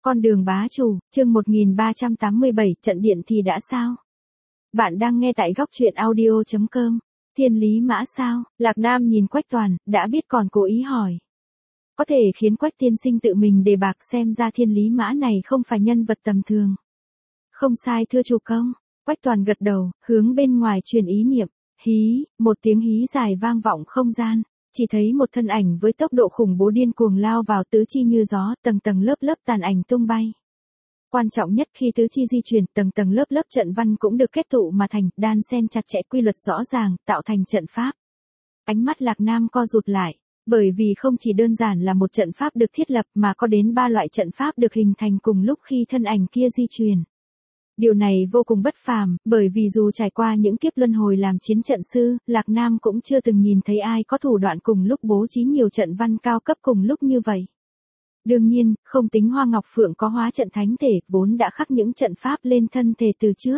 Con đường bá chủ, chương 1387, trận điện thì đã sao? Bạn đang nghe tại góc truyện audio.com. Thiên lý mã sao? Lạc Nam nhìn Quách Toàn, đã biết còn cố ý hỏi. Có thể khiến Quách tiên sinh tự mình đề bạc, xem ra thiên lý mã này không phải nhân vật tầm thường. Không sai thưa chủ công. Quách Toàn gật đầu, hướng bên ngoài truyền ý niệm. Hí, một tiếng hí dài vang vọng không gian. Chỉ thấy một thân ảnh với tốc độ khủng bố điên cuồng lao vào tứ chi như gió, tầng tầng lớp lớp tàn ảnh tung bay. Quan trọng nhất khi tứ chi di chuyển, tầng tầng lớp lớp trận văn cũng được kết tụ mà thành, đan xen chặt chẽ, quy luật rõ ràng, tạo thành trận pháp. Ánh mắt Lạc Nam co rụt lại, bởi vì không chỉ đơn giản là một trận pháp được thiết lập mà có đến 3 loại trận pháp được hình thành cùng lúc khi thân ảnh kia di chuyển. Điều này vô cùng bất phàm, bởi vì dù trải qua những kiếp luân hồi làm chiến trận sư, Lạc Nam cũng chưa từng nhìn thấy ai có thủ đoạn cùng lúc bố trí nhiều trận văn cao cấp cùng lúc như vậy. Đương nhiên, không tính Hoa Ngọc Phượng có hóa trận thánh thể, vốn đã khắc những trận pháp lên thân thể từ trước.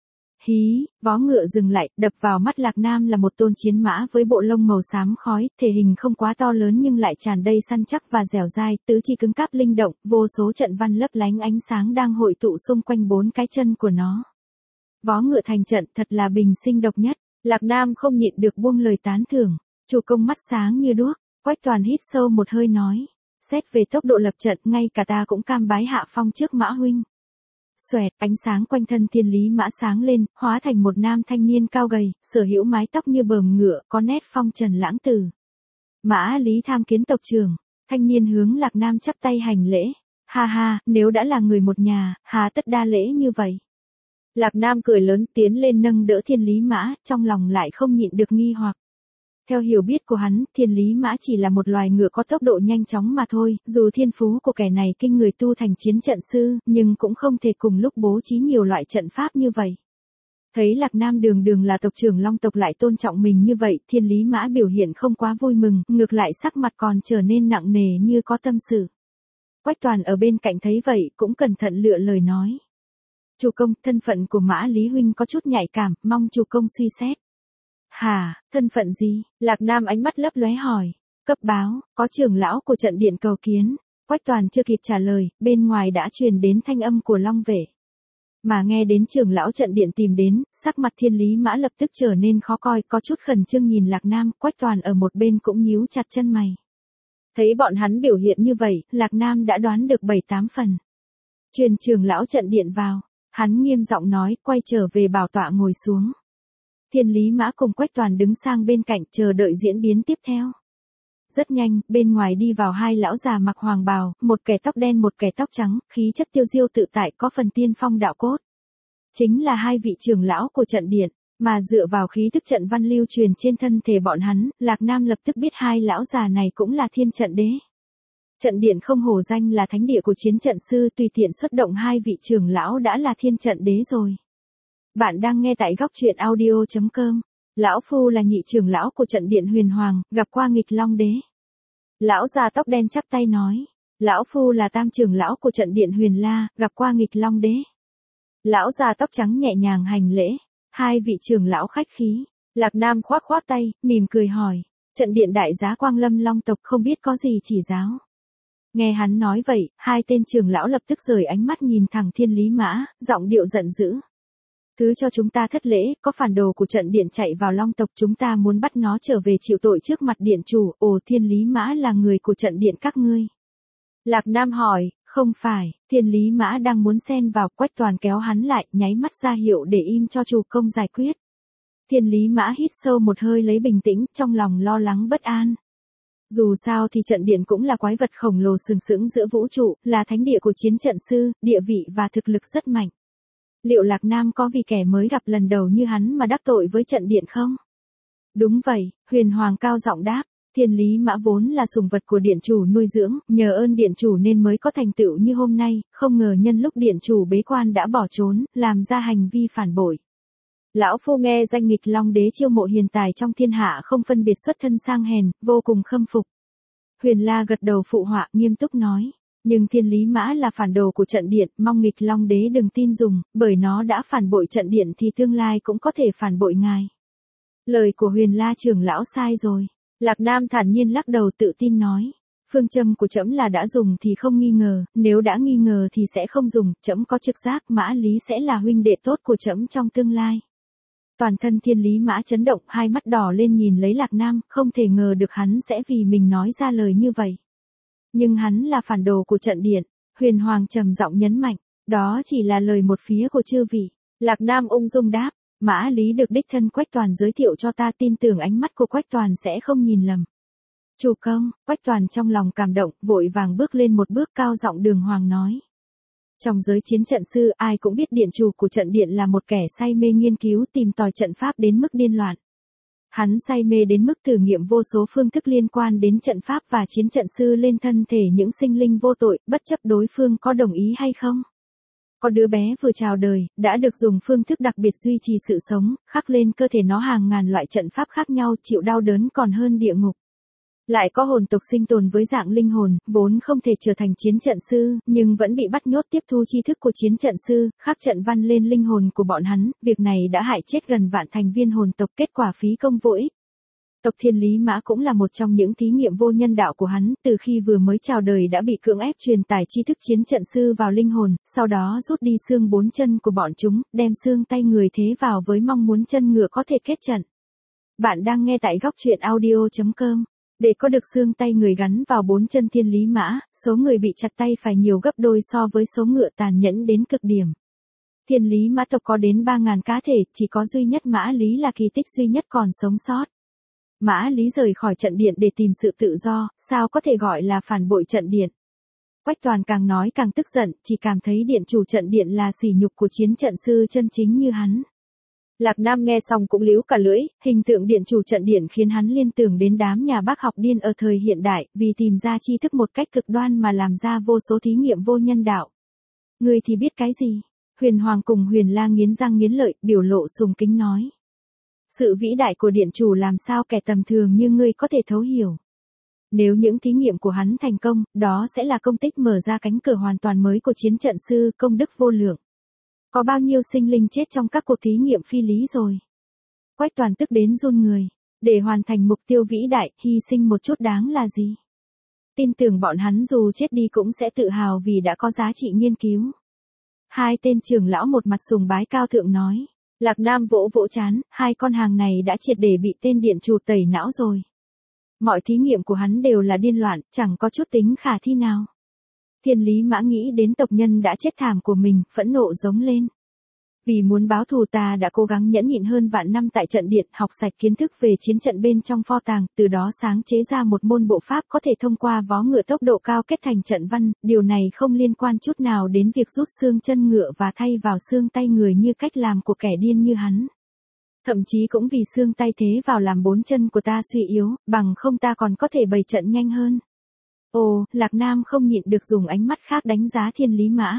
Hí, vó ngựa dừng lại, đập vào mắt Lạc Nam là một tôn chiến mã với bộ lông màu xám khói, thể hình không quá to lớn nhưng lại tràn đầy săn chắc và dẻo dai, tứ chi cứng cáp linh động, vô số trận văn lấp lánh ánh sáng đang hội tụ xung quanh 4 cái chân của nó. Vó ngựa thành trận thật là bình sinh độc nhất, Lạc Nam không nhịn được buông lời tán thưởng, chủ công mắt sáng như đuốc. Quách Toàn hít sâu một hơi nói, xét về tốc độ lập trận ngay cả ta cũng cam bái hạ phong trước mã huynh. Xoẹt, ánh sáng quanh thân thiên lý mã sáng lên, hóa thành một nam thanh niên cao gầy, sở hữu mái tóc như bờm ngựa, có nét phong trần lãng tử. Mã Lý tham kiến tộc trưởng. Thanh niên hướng Lạc Nam chắp tay hành lễ. Ha ha, nếu đã là người một nhà, hà tất đa lễ như vậy. Lạc Nam cười lớn tiến lên nâng đỡ thiên lý mã, trong lòng lại không nhịn được nghi hoặc. Theo hiểu biết của hắn, thiên lý mã chỉ là một loài ngựa có tốc độ nhanh chóng mà thôi, dù thiên phú của kẻ này kinh người tu thành chiến trận sư, nhưng cũng không thể cùng lúc bố trí nhiều loại trận pháp như vậy. Thấy Lạc Nam đường đường là tộc trưởng Long tộc lại tôn trọng mình như vậy, thiên lý mã biểu hiện không quá vui mừng, ngược lại sắc mặt còn trở nên nặng nề như có tâm sự. Quách Toàn ở bên cạnh thấy vậy, cũng cẩn thận lựa lời nói. Chủ công, thân phận của Mã Lý huynh có chút nhạy cảm, mong chủ công suy xét. Hả, thân phận gì? Lạc Nam ánh mắt lấp lóe hỏi. Cấp báo, có trưởng lão của trận điện cầu kiến. Quách Toàn chưa kịp trả lời, bên ngoài đã truyền đến thanh âm của Long Vệ. Mà nghe đến trưởng lão trận điện tìm đến, sắc mặt thiên lý mã lập tức trở nên khó coi, có chút khẩn trương nhìn Lạc Nam, Quách Toàn ở một bên cũng nhíu chặt chân mày. Thấy bọn hắn biểu hiện như vậy, Lạc Nam đã đoán được 7-8 phần. Truyền trưởng lão trận điện vào, hắn nghiêm giọng nói, quay trở về bảo tọa ngồi xuống. Thiên lý mã cùng Quách Toàn đứng sang bên cạnh chờ đợi diễn biến tiếp theo. Rất nhanh, bên ngoài đi vào 2 lão già mặc hoàng bào, một kẻ tóc đen một kẻ tóc trắng, khí chất tiêu diêu tự tại có phần tiên phong đạo cốt. Chính là 2 vị trưởng lão của trận điện, mà dựa vào khí thức trận văn lưu truyền trên thân thể bọn hắn, Lạc Nam lập tức biết 2 lão già này cũng là thiên trận đế. Trận điện không hổ danh là thánh địa của chiến trận sư, tùy tiện xuất động 2 vị trưởng lão đã là thiên trận đế rồi. Bạn đang nghe tại góc truyện audio.com. Lão Phu là nhị trưởng lão của trận điện Huyền Hoàng, gặp qua nghịch Long đế. Lão già tóc đen chắp tay nói. Lão Phu là tam trưởng lão của trận điện Huyền La, gặp qua nghịch Long đế. Lão già tóc trắng nhẹ nhàng hành lễ. 2 vị trưởng lão khách khí. Lạc Nam khoác khoác tay, mỉm cười hỏi. Trận điện đại giá Quang Lâm Long tộc không biết có gì chỉ giáo. Nghe hắn nói vậy, 2 tên trưởng lão lập tức rời ánh mắt nhìn thẳng thiên lý mã, giọng điệu giận dữ. Cứ cho chúng ta thất lễ, có phản đồ của trận điện chạy vào Long tộc, chúng ta muốn bắt nó trở về chịu tội trước mặt điện chủ. Ồ, thiên lý mã là người của trận điện các ngươi. Lạc Nam hỏi, không phải, thiên lý mã đang muốn xen vào. Quách Toàn kéo hắn lại, nháy mắt ra hiệu để im cho chủ công giải quyết. Thiên lý mã hít sâu một hơi lấy bình tĩnh, trong lòng lo lắng bất an. Dù sao thì trận điện cũng là quái vật khổng lồ sừng sững giữa vũ trụ, là thánh địa của chiến trận sư, địa vị và thực lực rất mạnh. Liệu Lạc Nam có vì kẻ mới gặp lần đầu như hắn mà đắc tội với trận điện không? Đúng vậy, Huyền Hoàng cao giọng đáp. Thiên lý mã vốn là sùng vật của điện chủ nuôi dưỡng, nhờ ơn điện chủ nên mới có thành tựu như hôm nay, không ngờ nhân lúc điện chủ bế quan đã bỏ trốn, làm ra hành vi phản bội. Lão Phu nghe danh nghịch Long đế chiêu mộ hiền tài trong thiên hạ không phân biệt xuất thân sang hèn, vô cùng khâm phục. Huyền La gật đầu phụ họa, nghiêm túc nói. Nhưng thiên lý mã là phản đồ của trận điện, mong nghịch Long đế đừng tin dùng, bởi nó đã phản bội trận điện thì tương lai cũng có thể phản bội ngài. Lời của Huyền La trưởng lão sai rồi. Lạc Nam thản nhiên lắc đầu tự tin nói. Phương châm của trẫm là đã dùng thì không nghi ngờ, nếu đã nghi ngờ thì sẽ không dùng, trẫm có trực giác Mã Lý sẽ là huynh đệ tốt của trẫm trong tương lai. Toàn thân Thiên Lý Mã chấn động, hai mắt đỏ lên nhìn lấy Lạc Nam, không thể ngờ được hắn sẽ vì mình nói ra lời như vậy. Nhưng hắn là phản đồ của trận điện, Huyền Hoàng trầm giọng nhấn mạnh, đó chỉ là lời một phía của chư vị. Lạc Nam ung dung đáp, Mã Lý được đích thân Quách Toàn giới thiệu cho ta, tin tưởng ánh mắt của Quách Toàn sẽ không nhìn lầm. Chủ công, Quách Toàn trong lòng cảm động, vội vàng bước lên một bước, cao giọng đường hoàng nói. Trong giới chiến trận sư, ai cũng biết điện chủ của trận điện là một kẻ say mê nghiên cứu tìm tòi trận pháp đến mức điên loạn. Hắn say mê đến mức thử nghiệm vô số phương thức liên quan đến trận pháp và chiến trận sư lên thân thể những sinh linh vô tội, bất chấp đối phương có đồng ý hay không. Có đứa bé vừa chào đời, đã được dùng phương thức đặc biệt duy trì sự sống, khắc lên cơ thể nó hàng ngàn loại trận pháp khác nhau, chịu đau đớn còn hơn địa ngục. Lại có hồn tộc sinh tồn với dạng linh hồn, vốn không thể trở thành chiến trận sư, nhưng vẫn bị bắt nhốt tiếp thu tri thức của chiến trận sư, khắc trận văn lên linh hồn của bọn hắn, việc này đã hại chết gần vạn thành viên hồn tộc, kết quả phí công vô ích. Tộc Thiên Lý Mã cũng là một trong những thí nghiệm vô nhân đạo của hắn, từ khi vừa mới chào đời đã bị cưỡng ép truyền tải tri thức chiến trận sư vào linh hồn, sau đó rút đi xương 4 chân của bọn chúng, đem xương tay người thế vào với mong muốn chân ngựa có thể kết trận. Bạn đang nghe tại góc truyện audio.com. Để có được xương tay người gắn vào 4 chân Thiên Lý Mã, số người bị chặt tay phải nhiều gấp đôi so với số ngựa, tàn nhẫn đến cực điểm. Thiên Lý Mã tộc có đến 3.000 cá thể, chỉ có duy nhất Mã Lý là kỳ tích duy nhất còn sống sót. Mã Lý rời khỏi trận điện để tìm sự tự do, sao có thể gọi là phản bội trận điện. Quách Toàn càng nói càng tức giận, chỉ cảm thấy điện chủ trận điện là sỉ nhục của chiến trận sư chân chính như hắn. Lạc Nam nghe xong cũng líu cả lưỡi, hình tượng điện chủ trận điện khiến hắn liên tưởng đến đám nhà bác học điên ở thời hiện đại, vì tìm ra tri thức một cách cực đoan mà làm ra vô số thí nghiệm vô nhân đạo. Ngươi thì biết cái gì? Huyền Hoàng cùng Huyền La nghiến răng nghiến lợi, biểu lộ sùng kính nói. Sự vĩ đại của điện chủ làm sao kẻ tầm thường như ngươi có thể thấu hiểu. Nếu những thí nghiệm của hắn thành công, đó sẽ là công tích mở ra cánh cửa hoàn toàn mới của chiến trận sư, công đức vô lượng. Có bao nhiêu sinh linh chết trong các cuộc thí nghiệm phi lý rồi. Quách Toàn tức đến run người. Để hoàn thành mục tiêu vĩ đại, hy sinh một chút đáng là gì? Tin tưởng bọn hắn dù chết đi cũng sẽ tự hào vì đã có giá trị nghiên cứu. Hai tên trưởng lão một mặt sùng bái cao thượng nói. Lạc Nam vỗ vỗ chán, hai con hàng này đã triệt để bị tên điện chủ tẩy não rồi. Mọi thí nghiệm của hắn đều là điên loạn, chẳng có chút tính khả thi nào. Thiên Lý Mã nghĩ đến tộc nhân đã chết thảm của mình, phẫn nộ giống lên. Vì muốn báo thù ta đã cố gắng nhẫn nhịn hơn vạn năm tại trận điện, học sạch kiến thức về chiến trận bên trong pho tàng, từ đó sáng chế ra một môn bộ pháp có thể thông qua vó ngựa tốc độ cao kết thành trận văn, điều này không liên quan chút nào đến việc rút xương chân ngựa và thay vào xương tay người như cách làm của kẻ điên như hắn. Thậm chí cũng vì xương tay thế vào làm 4 chân của ta suy yếu, bằng không ta còn có thể bày trận nhanh hơn. Ồ, Lạc Nam không nhịn được dùng ánh mắt khác đánh giá Thiên Lý Mã.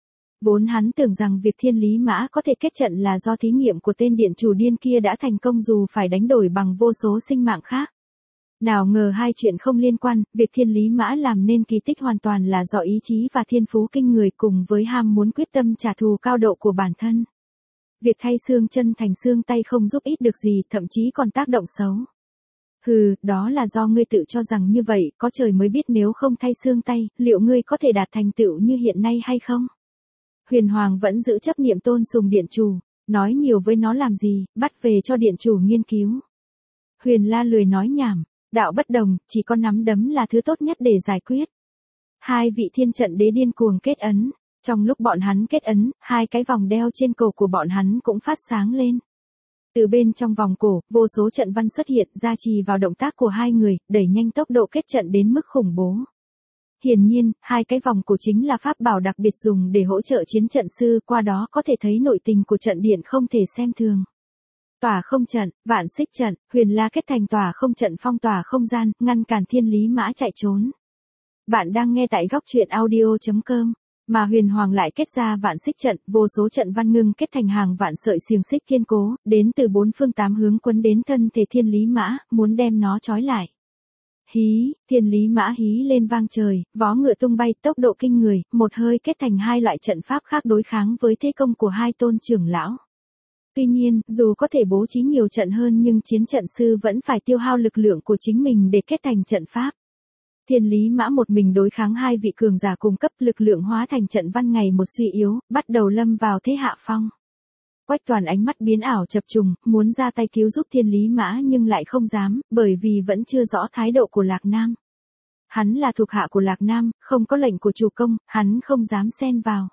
Vốn hắn tưởng rằng việc Thiên Lý Mã có thể kết trận là do thí nghiệm của tên điện chủ điên kia đã thành công dù phải đánh đổi bằng vô số sinh mạng khác. Nào ngờ hai chuyện không liên quan, việc Thiên Lý Mã làm nên kỳ tích hoàn toàn là do ý chí và thiên phú kinh người cùng với ham muốn quyết tâm trả thù cao độ của bản thân. Việc thay xương chân thành xương tay không giúp ích được gì, thậm chí còn tác động xấu. Hừ, đó là do ngươi tự cho rằng như vậy, có trời mới biết nếu không thay xương tay, liệu ngươi có thể đạt thành tựu như hiện nay hay không? Huyền Hoàng vẫn giữ chấp niệm tôn sùng điện chủ, nói nhiều với nó làm gì, bắt về cho điện chủ nghiên cứu. Huyền La lười nói nhảm, đạo bất đồng, chỉ có nắm đấm là thứ tốt nhất để giải quyết. Hai vị thiên trận đế điên cuồng kết ấn, trong lúc bọn hắn kết ấn, hai cái vòng đeo trên cổ của bọn hắn cũng phát sáng lên. Từ bên trong vòng cổ, vô số trận văn xuất hiện, gia trì vào động tác của hai người, đẩy nhanh tốc độ kết trận đến mức khủng bố. Hiển nhiên, hai cái vòng cổ chính là pháp bảo đặc biệt dùng để hỗ trợ chiến trận sư, qua đó có thể thấy nội tình của trận điện không thể xem thường. Tỏa không trận, vạn xích trận, Huyền La kết thành tỏa không trận phong tỏa không gian, ngăn cản Thiên Lý Mã chạy trốn. Bạn đang nghe tại góc truyện audio.com. Mà Huyền Hoàng lại kết ra vạn xích trận, vô số trận văn ngưng kết thành hàng vạn sợi xiềng xích kiên cố, đến từ 4 phương 8 hướng quấn đến thân thể Thiên Lý Mã, muốn đem nó trói lại. Hí, Thiên Lý Mã hí lên vang trời, vó ngựa tung bay, tốc độ kinh người, một hơi kết thành hai loại trận pháp khác đối kháng với thế công của hai tôn trưởng lão. Tuy nhiên, dù có thể bố trí nhiều trận hơn nhưng chiến trận sư vẫn phải tiêu hao lực lượng của chính mình để kết thành trận pháp. Thiên Lý Mã một mình đối kháng hai vị cường giả cung cấp, lực lượng hóa thành trận văn ngày một suy yếu, bắt đầu lâm vào thế hạ phong. Quách Toàn ánh mắt biến ảo chập trùng, muốn ra tay cứu giúp Thiên Lý Mã nhưng lại không dám, bởi vì vẫn chưa rõ thái độ của Lạc Nam. Hắn là thuộc hạ của Lạc Nam, không có lệnh của chủ công, hắn không dám xen vào.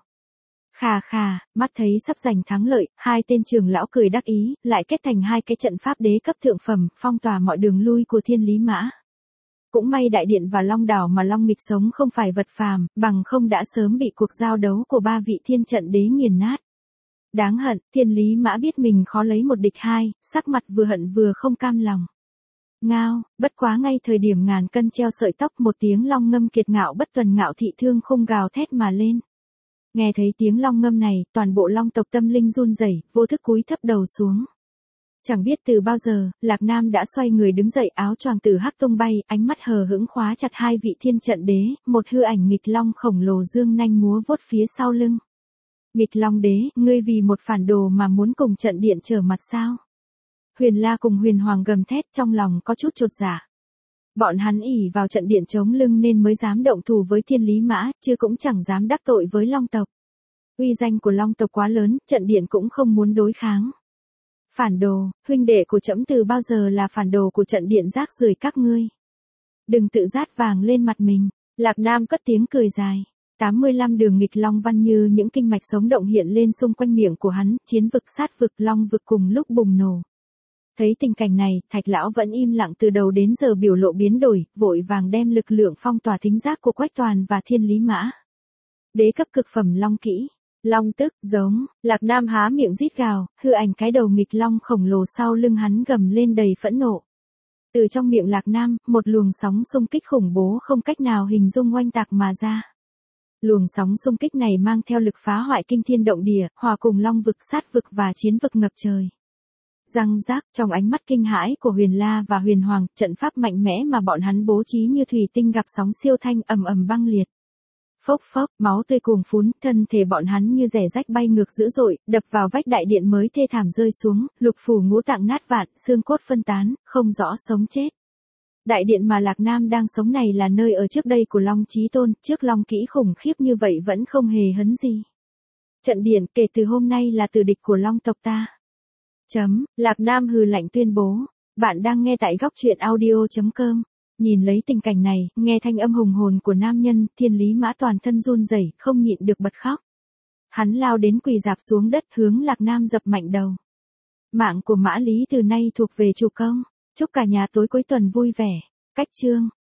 Khà khà, mắt thấy sắp giành thắng lợi, hai tên trưởng lão cười đắc ý, lại kết thành hai cái trận pháp đế cấp thượng phẩm, phong tỏa mọi đường lui của Thiên Lý Mã. Cũng may đại điện và Long đảo mà Long Nghịch sống không phải vật phàm, bằng không đã sớm bị cuộc giao đấu của ba vị thiên trận đế nghiền nát. Đáng hận, Thiên Lý Mã biết mình khó lấy một địch hai, sắc mặt vừa hận vừa không cam lòng. Ngao, bất quá ngay thời điểm ngàn cân treo sợi tóc, một tiếng long ngâm kiệt ngạo bất tuần ngạo thị thương khung gào thét mà lên. Nghe thấy tiếng long ngâm này, toàn bộ long tộc tâm linh run rẩy, vô thức cúi thấp đầu xuống. Chẳng biết từ bao giờ, Lạc Nam đã xoay người đứng dậy, áo choàng tử hắc tung bay, ánh mắt hờ hững khóa chặt hai vị thiên trận đế, một hư ảnh nghịch long khổng lồ dương nanh múa vuốt phía sau lưng. Nghịch long đế, ngươi vì một phản đồ mà muốn cùng trận điện trở mặt sao? Huyền La cùng Huyền Hoàng gầm thét, trong lòng có chút chột dạ. Bọn hắn ỷ vào trận điện chống lưng nên mới dám động thủ với Thiên Lý Mã, chứ cũng chẳng dám đắc tội với Long tộc. Uy danh của Long tộc quá lớn, trận điện cũng không muốn đối kháng. Phản đồ, huynh đệ của trẫm từ bao giờ là phản đồ của trận điện rác rưởi các ngươi. Đừng tự rát vàng lên mặt mình. Lạc Nam cất tiếng cười dài. 85 đường nghịch long văn như những kinh mạch sống động hiện lên xung quanh miệng của hắn, chiến vực sát vực long vực cùng lúc bùng nổ. Thấy tình cảnh này, Thạch lão vẫn im lặng từ đầu đến giờ biểu lộ biến đổi, vội vàng đem lực lượng phong tỏa thính giác của Quách Toàn và Thiên Lý Mã. Đế cấp cực phẩm long kỹ, long tức, giống, Lạc Nam há miệng rít gào, hư ảnh cái đầu nghịch long khổng lồ sau lưng hắn gầm lên đầy phẫn nộ. Từ trong miệng Lạc Nam, một luồng sóng xung kích khủng bố không cách nào hình dung oanh tạc mà ra. Luồng sóng xung kích này mang theo lực phá hoại kinh thiên động địa, hòa cùng long vực sát vực và chiến vực ngập trời. Răng rác, trong ánh mắt kinh hãi của Huyền La và Huyền Hoàng, trận pháp mạnh mẽ mà bọn hắn bố trí như thủy tinh gặp sóng siêu thanh ầm ầm băng liệt. Phốc phốc, máu tươi cuồn phún, thân thể bọn hắn như rẻ rách bay ngược dữ dội, đập vào vách đại điện mới thê thảm rơi xuống, lục phủ ngũ tạng nát vạn, xương cốt phân tán, không rõ sống chết. Đại điện mà Lạc Nam đang sống này là nơi ở trước đây của Long Chí Tôn, trước long kỹ khủng khiếp như vậy vẫn không hề hấn gì. Trận điện kể từ hôm nay là tử địch của Long tộc ta. Lạc Nam hừ lạnh tuyên bố. Bạn đang nghe tại góc truyện audio.com. Nhìn lấy tình cảnh này, nghe thanh âm hùng hồn của nam nhân, Thiên Lý Mã toàn thân run rẩy, không nhịn được bật khóc. Hắn lao đến quỳ rạp xuống đất hướng Lạc Nam dập mạnh đầu. Mạng của Mã Lý từ nay thuộc về chủ công. Chúc cả nhà tối cuối tuần vui vẻ. Cách chương.